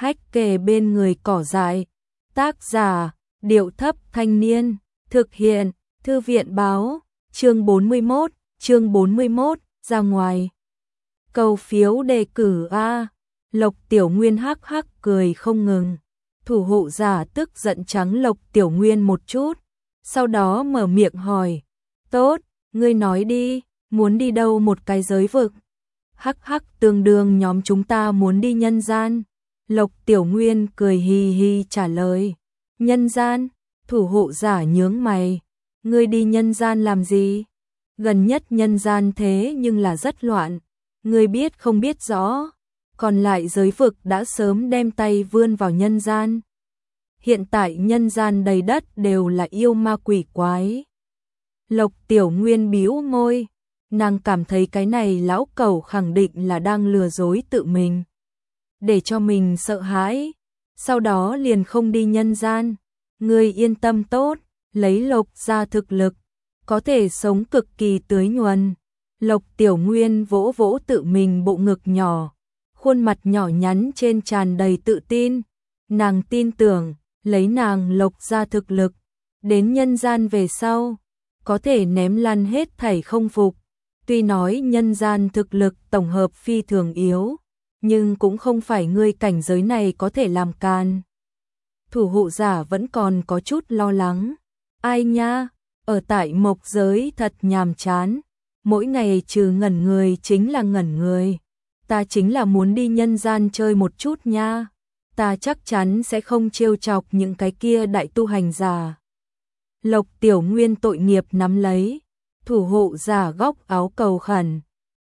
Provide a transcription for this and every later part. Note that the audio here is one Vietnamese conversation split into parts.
hách kề bên người cỏ dại. Tác giả, Điệu Thấp Thanh Niên, thực hiện, Thư viện báo, chương 41, ra ngoài. Cầu phiếu đề cử A. Lộc Tiểu Nguyên hắc hắc cười không ngừng. Thủ hộ giả tức giận trắng Lộc Tiểu Nguyên một chút, sau đó mở miệng hỏi, tốt, ngươi nói đi, muốn đi đâu một cái giới vực? Hắc hắc, tương đương nhóm chúng ta muốn đi nhân gian. Lộc Tiểu Nguyên cười hì hì trả lời. Nhân gian? Thủ hộ giả nhướng mày. Ngươi đi nhân gian làm gì? Gần nhất nhân gian thế nhưng là rất loạn. Ngươi biết không biết rõ. Còn lại giới vực đã sớm đem tay vươn vào nhân gian. Hiện tại nhân gian đầy đất đều là yêu ma quỷ quái. Lộc Tiểu Nguyên bĩu môi. Nàng cảm thấy cái này lão cẩu khẳng định là đang lừa dối tự mình, để cho mình sợ hãi, sau đó liền không đi nhân gian. Ngươi yên tâm tốt, lấy Lộc ra thực lực, có thể sống cực kỳ tưới nhuần. Lộc Tiểu Nguyên vỗ vỗ tự mình bộ ngực nhỏ, khuôn mặt nhỏ nhắn trên tràn đầy tự tin. Nàng tin tưởng, lấy nàng Lộc ra thực lực, đến nhân gian về sau, có thể ném lăn hết thảy không phục. Tuy nói nhân gian thực lực tổng hợp phi thường yếu, nhưng cũng không phải ngươi cảnh giới này có thể làm can. Thủ hộ giả vẫn còn có chút lo lắng. Ai nha, ở tại mộc giới thật nhàm chán, mỗi ngày trừ ngẩn người chính là ngẩn người. Ta chính là muốn đi nhân gian chơi một chút nha, ta chắc chắn sẽ không trêu chọc những cái kia đại tu hành giả. Lộc Tiểu Nguyên tội nghiệp nắm lấy thủ hộ giả góc áo cầu khẩn.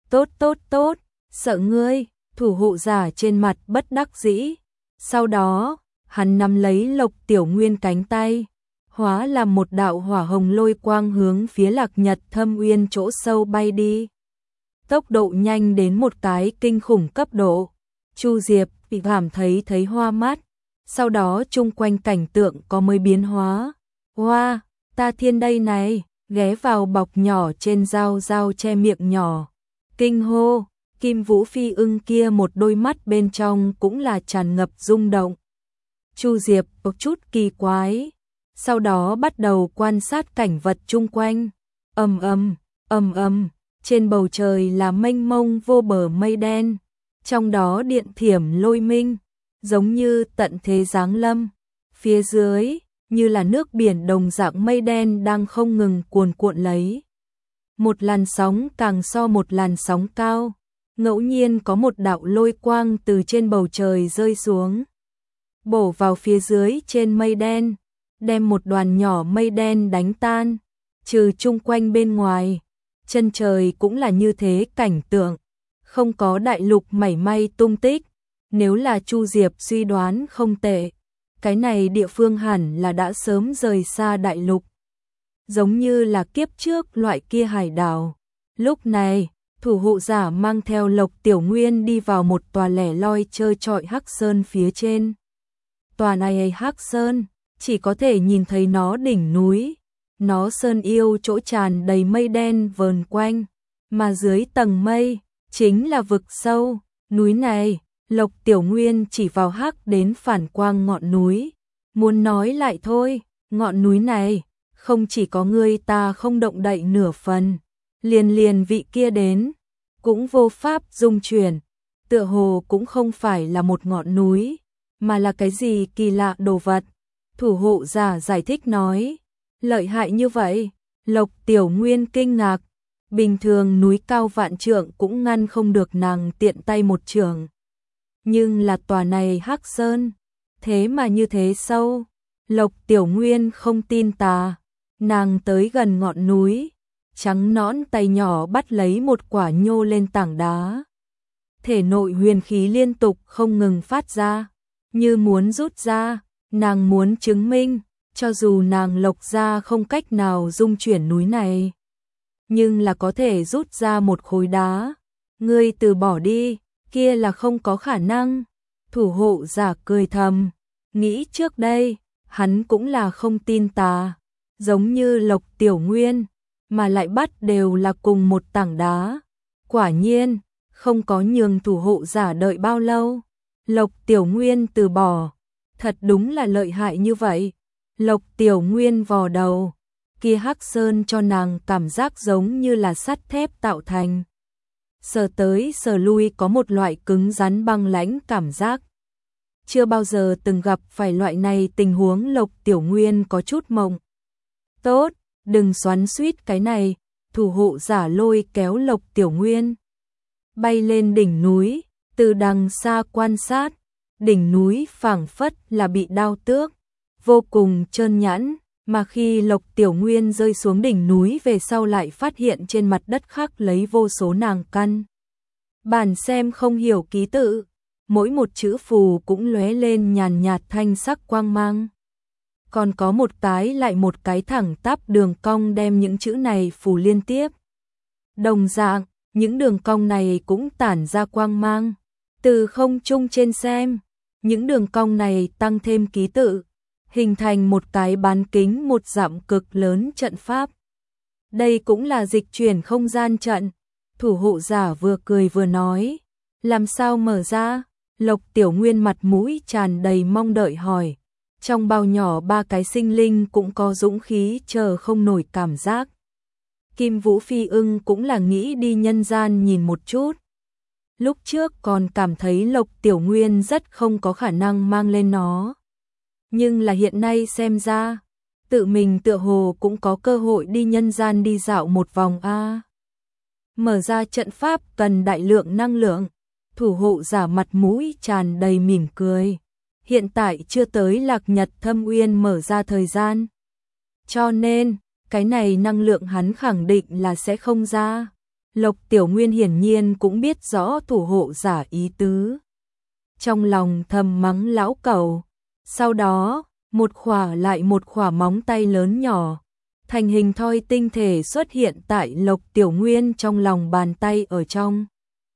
Tốt, sợ ngươi. Thủ hộ giả trên mặt bất đắc dĩ. Sau đó, hắn nắm lấy Lộc Tiểu Nguyên cánh tay, hóa làm một đạo hỏa hồng lôi quang hướng phía Lạc Nhật Thâm Uyên chỗ sâu bay đi. Tốc độ nhanh đến một cái kinh khủng cấp độ. Chu Diệp bị cảm thấy hoa mắt. Sau đó chung quanh cảnh tượng có mới biến hóa. Hoa, ta thiên đây này, ghé vào bọc nhỏ trên dao che miệng nhỏ. Kinh hô, Kim Vũ Phi ưng kia một đôi mắt bên trong cũng là tràn ngập rung động. Chu Diệp có chút kỳ quái, sau đó bắt đầu quan sát cảnh vật chung quanh. Ầm, trên bầu trời là mênh mông vô bờ mây đen, trong đó điện thiểm lôi minh, giống như tận thế giáng lâm. Phía dưới, như là nước biển đồng dạng mây đen đang không ngừng cuồn cuộn lấy. Một làn sóng càng so một làn sóng cao, ngẫu nhiên có một đạo lôi quang từ trên bầu trời rơi xuống, bổ vào phía dưới trên mây đen, đem một đoàn nhỏ mây đen đánh tan. Trừ chung quanh bên ngoài, chân trời cũng là như thế cảnh tượng, không có đại lục mảy may tung tích. Nếu là Chu Diệp suy đoán không tệ, cái này địa phương hẳn là đã sớm rời xa đại lục, giống như là kiếp trước loại kia hải đảo. Lúc này, thủ hộ giả mang theo Lộc Tiểu Nguyên đi vào một tòa lẻ loi trơ trọi hắc sơn phía trên. Tòa này hắc sơn, chỉ có thể nhìn thấy nó đỉnh núi, nó sơn yêu chỗ tràn đầy mây đen vờn quanh, mà dưới tầng mây chính là vực sâu. Núi này, Lộc Tiểu Nguyên chỉ vào hắc đến phản quang ngọn núi, muốn nói lại thôi, ngọn núi này không chỉ có ngươi ta không động đậy nửa phần, liền vị kia đến cũng vô pháp dung chuyển, tựa hồ cũng không phải là một ngọn núi, mà là cái gì kỳ lạ đồ vật. Thủ hộ giả giải thích nói, lợi hại như vậy? Lộc Tiểu Nguyên kinh ngạc, bình thường núi cao vạn trượng cũng ngăn không được nàng tiện tay một chưởng, nhưng là tòa này hắc sơn, thế mà như thế sâu. Lộc Tiểu Nguyên không tin tà, nàng tới gần ngọn núi, trắng nõn tay nhỏ bắt lấy một quả nhô lên tảng đá. Thể nội huyền khí liên tục không ngừng phát ra, như muốn rút ra. Nàng muốn chứng minh, cho dù nàng Lộc ra không cách nào dung chuyển núi này, nhưng là có thể rút ra một khối đá. Ngươi từ bỏ đi, kia là không có khả năng. Thủ hộ giả cười thầm, nghĩ trước đây, hắn cũng là không tin tà, giống như Lộc Tiểu Nguyên, mà lại bắt đều là cùng một tảng đá. Quả nhiên, không có nhường thủ hộ giả đợi bao lâu, Lộc Tiểu Nguyên từ bỏ, thật đúng là lợi hại như vậy. Lộc Tiểu Nguyên vò đầu, kia hắc sơn cho nàng cảm giác giống như là sắt thép tạo thành. Sờ tới sờ lui có một loại cứng rắn băng lãnh cảm giác. Chưa bao giờ từng gặp phải loại này tình huống. Lộc Tiểu Nguyên có chút mộng. Tốt, đừng xoắn xuýt cái này, thủ hộ giả lôi kéo Lộc Tiểu Nguyên. Bay lên đỉnh núi, từ đằng xa quan sát, đỉnh núi phảng phất là bị đao tước, vô cùng trơn nhẵn, mà khi Lộc Tiểu Nguyên rơi xuống đỉnh núi về sau lại phát hiện trên mặt đất khắc lấy vô số nàng căn. Bản xem không hiểu ký tự, mỗi một chữ phù cũng lóe lên nhàn nhạt thanh sắc quang mang. Còn có một cái lại một cái thẳng tắp đường cong đem những chữ này phù liên tiếp. Đồng dạng, những đường cong này cũng tản ra quang mang. Từ không trung trên xem, những đường cong này tăng thêm ký tự, hình thành một cái bán kính 1 dặm cực lớn trận pháp. Đây cũng là dịch chuyển không gian trận. Thủ hộ giả vừa cười vừa nói, làm sao mở ra? Lộc Tiểu Nguyên mặt mũi tràn đầy mong đợi hỏi. Trong bao nhỏ 3 cái sinh linh cũng có dũng khí chờ không nổi cảm giác. Kim Vũ Phi Ưng cũng là nghĩ đi nhân gian nhìn một chút. Lúc trước còn cảm thấy Lộc Tiểu Nguyên rất không có khả năng mang lên nó. Nhưng là hiện nay xem ra, tự mình tựa hồ cũng có cơ hội đi nhân gian đi dạo một vòng a. Mở ra trận pháp cần đại lượng năng lượng, thủ hộ giả mặt mũi tràn đầy mỉm cười. Hiện tại chưa tới Lạc Nhật Thâm Uyên mở ra thời gian. Cho nên, cái này năng lượng hắn khẳng định là sẽ không ra. Lộc Tiểu Nguyên hiển nhiên cũng biết rõ thủ hộ giả ý tứ. Trong lòng thầm mắng lão cẩu. Sau đó, một khỏa lại một khỏa móng tay lớn nhỏ, thành hình thoi tinh thể xuất hiện tại Lộc Tiểu Nguyên trong lòng bàn tay ở trong.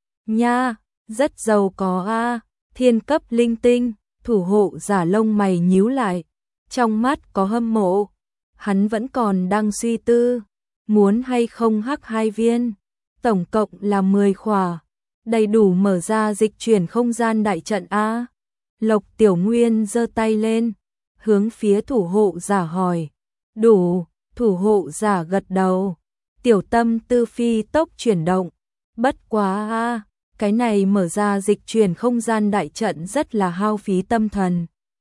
Nha, rất giàu có a, thiên cấp linh tinh. Thủ hộ giả lông mày nhíu lại, trong mắt có hâm mộ. Hắn vẫn còn đang suy tư, muốn hay không hắc 2 viên, tổng cộng là 10 khỏa, đầy đủ mở ra dịch chuyển không gian đại trận a. Lộc Tiểu Nguyên giơ tay lên, hướng phía thủ hộ giả hỏi. Đủ, thủ hộ giả gật đầu. Tiểu tâm tư phi tốc chuyển động. Bất quá a, cái này mở ra dịch chuyển không gian đại trận rất là hao phí tâm thần.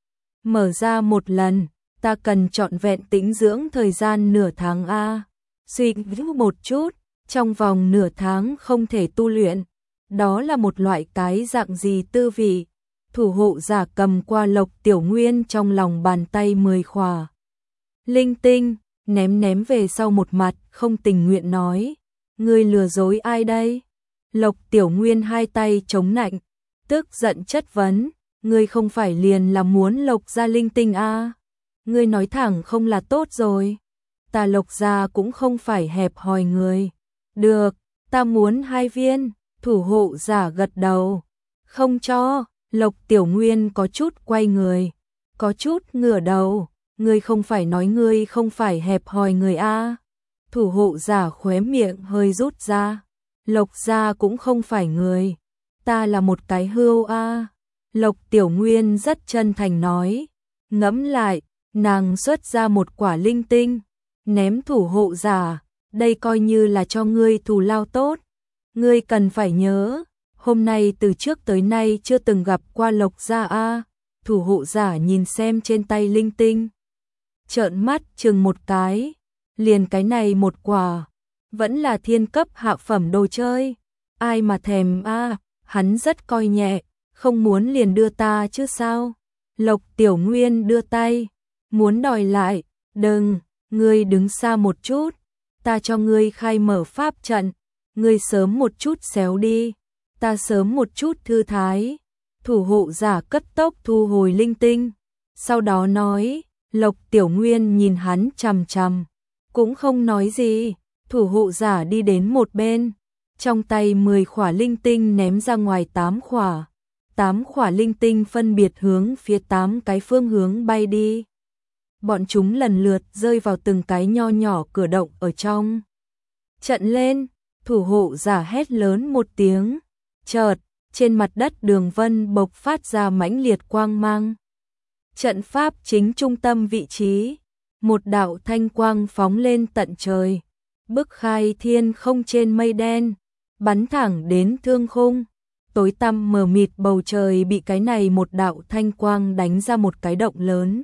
Mở ra một lần, ta cần trọn vẹn tĩnh dưỡng thời gian nửa tháng a. Suy nghĩ một chút, trong vòng nửa tháng không thể tu luyện, đó là một loại cái dạng gì tư vị. Thủ hộ giả cầm qua Lộc Tiểu Nguyên trong lòng bàn tay 10 khỏa linh tinh, ném về sau một mặt, không tình nguyện nói. Ngươi lừa dối ai đây? Lộc Tiểu Nguyên hai tay chống nạnh, tức giận chất vấn. Ngươi không phải liền là muốn Lộc gia linh tinh a? Ngươi nói thẳng không là tốt rồi. Ta Lộc gia cũng không phải hẹp hòi người. Được, ta muốn 2 viên. Thủ hộ giả gật đầu. Không cho. Lộc Tiểu Nguyên có chút quay người, có chút ngửa đầu. Ngươi không phải nói ngươi không phải hẹp hòi người a? Thủ hộ giả khóe miệng hơi rút ra. Lộc gia cũng không phải người, ta là một cái hươu a. Lộc Tiểu Nguyên rất chân thành nói. Ngẫm lại, nàng xuất ra một quả linh tinh, ném thủ hộ giả, đây coi như là cho ngươi thù lao tốt. Ngươi cần phải nhớ, hôm nay từ trước tới nay chưa từng gặp qua Lộc gia a. Thủ hộ giả nhìn xem trên tay linh tinh, trợn mắt chừng một cái, liền cái này một quả, vẫn là thiên cấp hạ phẩm đồ chơi, ai mà thèm a. Hắn rất coi nhẹ, không muốn liền đưa ta chứ sao. Lộc Tiểu Nguyên đưa tay, muốn đòi lại. Đừng, ngươi đứng xa một chút, ta cho ngươi khai mở pháp trận, ngươi sớm một chút xéo đi, ta sớm một chút thư thái. Thủ hộ giả cấp tốc thu hồi linh tinh, sau đó nói. Lộc Tiểu Nguyên nhìn hắn chằm chằm, cũng không nói gì. Thủ hộ giả đi đến một bên, trong tay 10 khỏa linh tinh ném ra ngoài 8 khỏa. 8 khỏa linh tinh phân biệt hướng phía 8 cái phương hướng bay đi. Bọn chúng lần lượt rơi vào từng cái nho nhỏ cửa động ở trong. Trận lên, thủ hộ giả hét lớn một tiếng, chợt, trên mặt đất đường vân bộc phát ra mãnh liệt quang mang. Trận pháp chính trung tâm vị trí, một đạo thanh quang phóng lên tận trời, bức khai thiên không trên mây đen, bắn thẳng đến thương khung. Tối tăm mờ mịt bầu trời bị cái này một đạo thanh quang đánh ra một cái động lớn.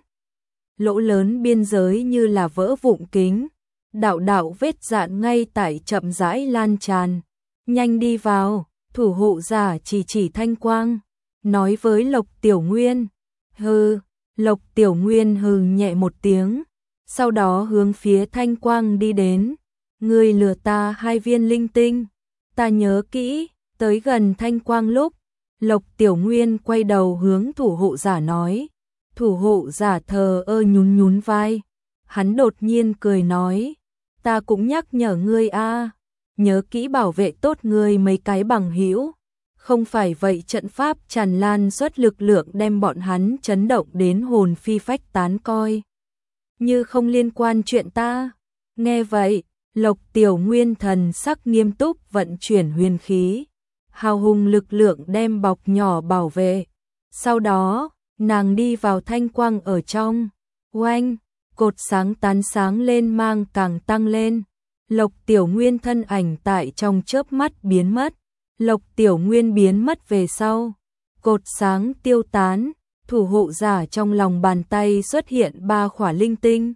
Lỗ lớn biên giới như là vỡ vụn kính, đạo đạo vết dạn ngay tại chậm rãi lan tràn. Nhanh đi vào, thủ hộ giả chỉ thanh quang, nói với Lộc Tiểu Nguyên. Hừ, Lộc Tiểu Nguyên hừ nhẹ một tiếng, sau đó hướng phía thanh quang đi đến. Ngươi lừa ta 2 viên linh tinh, ta nhớ kỹ. Tới gần thanh quang lúc, Lộc Tiểu Nguyên quay đầu hướng thủ hộ giả nói. Thủ hộ giả thờ ơ nhún nhún vai. Hắn đột nhiên cười nói, ta cũng nhắc nhở ngươi a, nhớ kỹ bảo vệ tốt ngươi mấy cái bằng hữu. Không phải vậy trận pháp tràn lan suất lực lượng đem bọn hắn chấn động đến hồn phi phách tán coi như không liên quan chuyện ta. Nghe vậy, Lộc Tiểu Nguyên thần sắc nghiêm túc vận chuyển huyền khí, hào hùng lực lượng đem bọc nhỏ bảo vệ. Sau đó, nàng đi vào thanh quang ở trong. Oanh, cột sáng tán sáng lên mang càng tăng lên. Lộc Tiểu Nguyên thân ảnh tại trong chớp mắt biến mất. Lộc Tiểu Nguyên biến mất về sau, cột sáng tiêu tán, thủ hộ giả trong lòng bàn tay xuất hiện 3 khỏa linh tinh.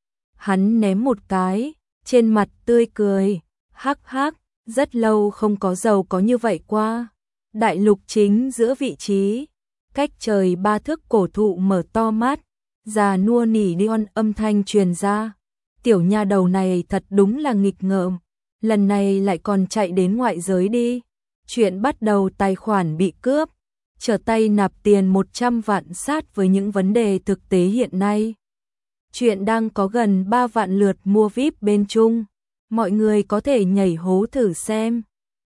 Hắn ném một cái, trên mặt tươi cười, hắc hắc, rất lâu không có giàu có như vậy qua. Đại lục chính giữa vị trí, cách trời 3 thước cổ thụ mở to mắt, già nua nỉ đion âm thanh truyền ra. Tiểu nha đầu này thật đúng là nghịch ngợm, lần này lại còn chạy đến ngoại giới đi. Chuyện bắt đầu tài khoản bị cướp, trở tay nạp tiền 100 vạn sát với những vấn đề thực tế hiện nay. Chuyện đang có gần 3 vạn lượt mua VIP bên Trung, mọi người có thể nhảy hố thử xem.